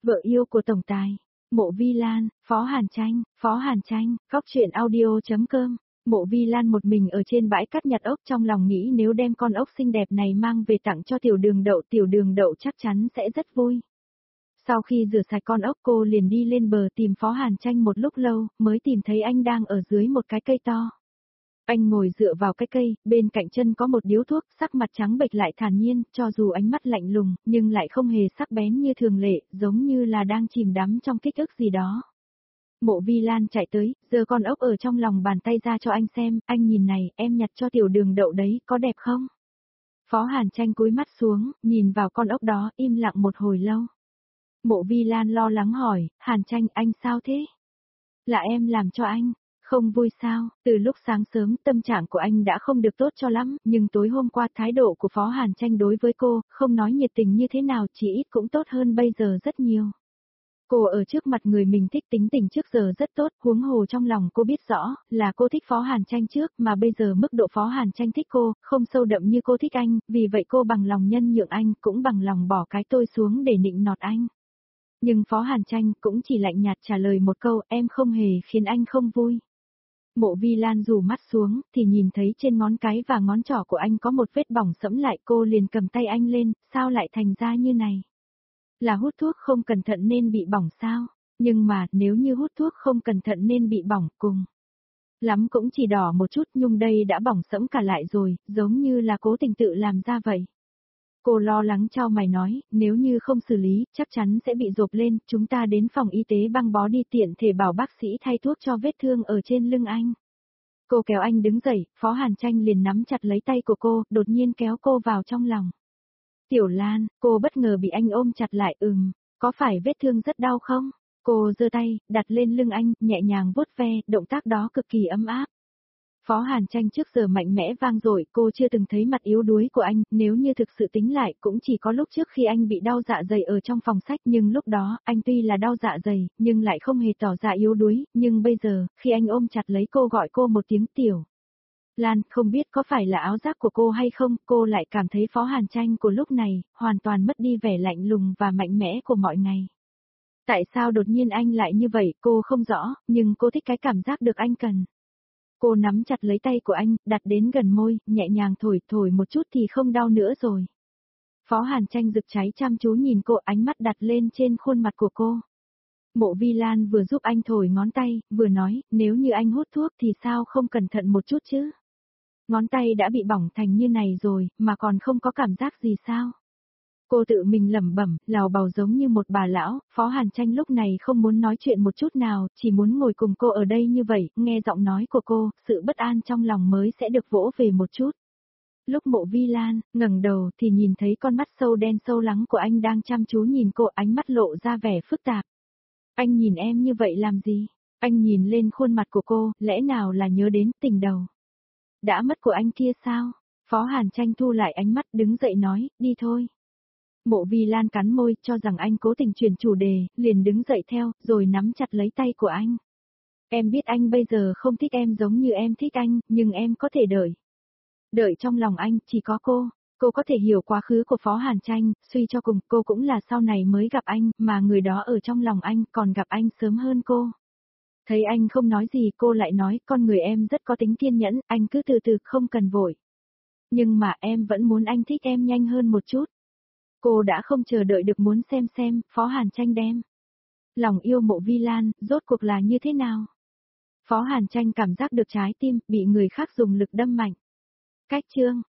Vợ yêu của tổng tài. Mộ Vi Lan, Phó Hàn Tranh, Cóc truyện audio.com. Mộ Vi Lan một mình ở trên bãi cát nhặt ốc, trong lòng nghĩ nếu đem con ốc xinh đẹp này mang về tặng cho tiểu đường đậu chắc chắn sẽ rất vui. Sau khi rửa sạch con ốc, cô liền đi lên bờ tìm Phó Hàn Tranh một lúc lâu, mới tìm thấy anh đang ở dưới một cái cây to. Anh ngồi dựa vào cái cây, bên cạnh chân có một điếu thuốc, sắc mặt trắng bệch lại thản nhiên, cho dù ánh mắt lạnh lùng, nhưng lại không hề sắc bén như thường lệ, giống như là đang chìm đắm trong ký ức gì đó. Mộ Vi Lan chạy tới, giơ con ốc ở trong lòng bàn tay ra cho anh xem, anh nhìn này, em nhặt cho tiểu đường đậu đấy, có đẹp không? Phó Hàn Tranh cúi mắt xuống, nhìn vào con ốc đó, im lặng một hồi lâu. Mộ Vi Lan lo lắng hỏi, Hàn Tranh, anh sao thế? Là em làm cho anh. Không vui sao? Từ lúc sáng sớm tâm trạng của anh đã không được tốt cho lắm, nhưng tối hôm qua thái độ của Phó Hàn Tranh đối với cô, không nói nhiệt tình như thế nào chỉ ít cũng tốt hơn bây giờ rất nhiều. Cô ở trước mặt người mình thích tính tình trước giờ rất tốt, huống hồ trong lòng cô biết rõ, là cô thích Phó Hàn Tranh trước, mà bây giờ mức độ Phó Hàn Tranh thích cô, không sâu đậm như cô thích anh, vì vậy cô bằng lòng nhân nhượng anh, cũng bằng lòng bỏ cái tôi xuống để nịnh nọt anh. Nhưng Phó Hàn Tranh cũng chỉ lạnh nhạt trả lời một câu, em không hề khiến anh không vui. Mộ Vi Lan rủ mắt xuống, thì nhìn thấy trên ngón cái và ngón trỏ của anh có một vết bỏng sẫm lại, cô liền cầm tay anh lên, sao lại thành ra như này? Là hút thuốc không cẩn thận nên bị bỏng sao? Nhưng mà, nếu như hút thuốc không cẩn thận nên bị bỏng, cùng lắm cũng chỉ đỏ một chút, nhưng đây đã bỏng sẫm cả lại rồi, giống như là cố tình tự làm ra vậy. Cô lo lắng chau mày nói, nếu như không xử lý, chắc chắn sẽ bị rộp lên, chúng ta đến phòng y tế băng bó đi, tiện thể bảo bác sĩ thay thuốc cho vết thương ở trên lưng anh. Cô kéo anh đứng dậy, Phó Hàn Tranh liền nắm chặt lấy tay của cô, đột nhiên kéo cô vào trong lòng. Tiểu Lan, cô bất ngờ bị anh ôm chặt lại, có phải vết thương rất đau không? Cô giơ tay, đặt lên lưng anh, nhẹ nhàng vuốt ve, động tác đó cực kỳ ấm áp. Phó Hàn Tranh trước giờ mạnh mẽ vang dội, cô chưa từng thấy mặt yếu đuối của anh, nếu như thực sự tính lại cũng chỉ có lúc trước khi anh bị đau dạ dày ở trong phòng sách, nhưng lúc đó, anh tuy là đau dạ dày, nhưng lại không hề tỏ ra yếu đuối, nhưng bây giờ, khi anh ôm chặt lấy cô gọi cô một tiếng Tiểu Lan, không biết có phải là áo giáp của cô hay không, cô lại cảm thấy Phó Hàn Tranh của lúc này, hoàn toàn mất đi vẻ lạnh lùng và mạnh mẽ của mọi ngày. Tại sao đột nhiên anh lại như vậy, cô không rõ, nhưng cô thích cái cảm giác được anh cần. Cô nắm chặt lấy tay của anh, đặt đến gần môi, nhẹ nhàng thổi một chút thì không đau nữa rồi. Phó Hàn Tranh rực cháy chăm chú nhìn cô, ánh mắt đặt lên trên khuôn mặt của cô. Mộ Vi Lan vừa giúp anh thổi ngón tay, vừa nói, nếu như anh hút thuốc thì sao không cẩn thận một chút chứ? Ngón tay đã bị bỏng thành như này rồi, mà còn không có cảm giác gì sao? Cô tự mình lẩm bẩm, lào bào giống như một bà lão. Phó Hàn Tranh lúc này không muốn nói chuyện một chút nào, chỉ muốn ngồi cùng cô ở đây như vậy, nghe giọng nói của cô, sự bất an trong lòng mới sẽ được vỗ về một chút. Lúc Mộ Vi Lan ngẩng đầu thì nhìn thấy con mắt sâu đen sâu lắng của anh đang chăm chú nhìn cô, ánh mắt lộ ra vẻ phức tạp. Anh nhìn em như vậy làm gì? Anh nhìn lên khuôn mặt của cô, lẽ nào là nhớ đến tình đầu đã mất của anh kia sao? Phó Hàn Tranh thu lại ánh mắt, đứng dậy nói, đi thôi. Mộ Vi Lan cắn môi, cho rằng anh cố tình chuyển chủ đề, liền đứng dậy theo, rồi nắm chặt lấy tay của anh. Em biết anh bây giờ không thích em giống như em thích anh, nhưng em có thể đợi. Đợi trong lòng anh, chỉ có cô có thể hiểu quá khứ của Phó Hàn Tranh, suy cho cùng, cô cũng là sau này mới gặp anh, mà người đó ở trong lòng anh, còn gặp anh sớm hơn cô. Thấy anh không nói gì, cô lại nói, con người em rất có tính kiên nhẫn, anh cứ từ từ, không cần vội. Nhưng mà em vẫn muốn anh thích em nhanh hơn một chút. Cô đã không chờ đợi được muốn xem, Phó Hàn Tranh đem lòng yêu Mộ Vi Lan, rốt cuộc là như thế nào? Phó Hàn Tranh cảm giác được trái tim, bị người khác dùng lực đâm mạnh. Cách chương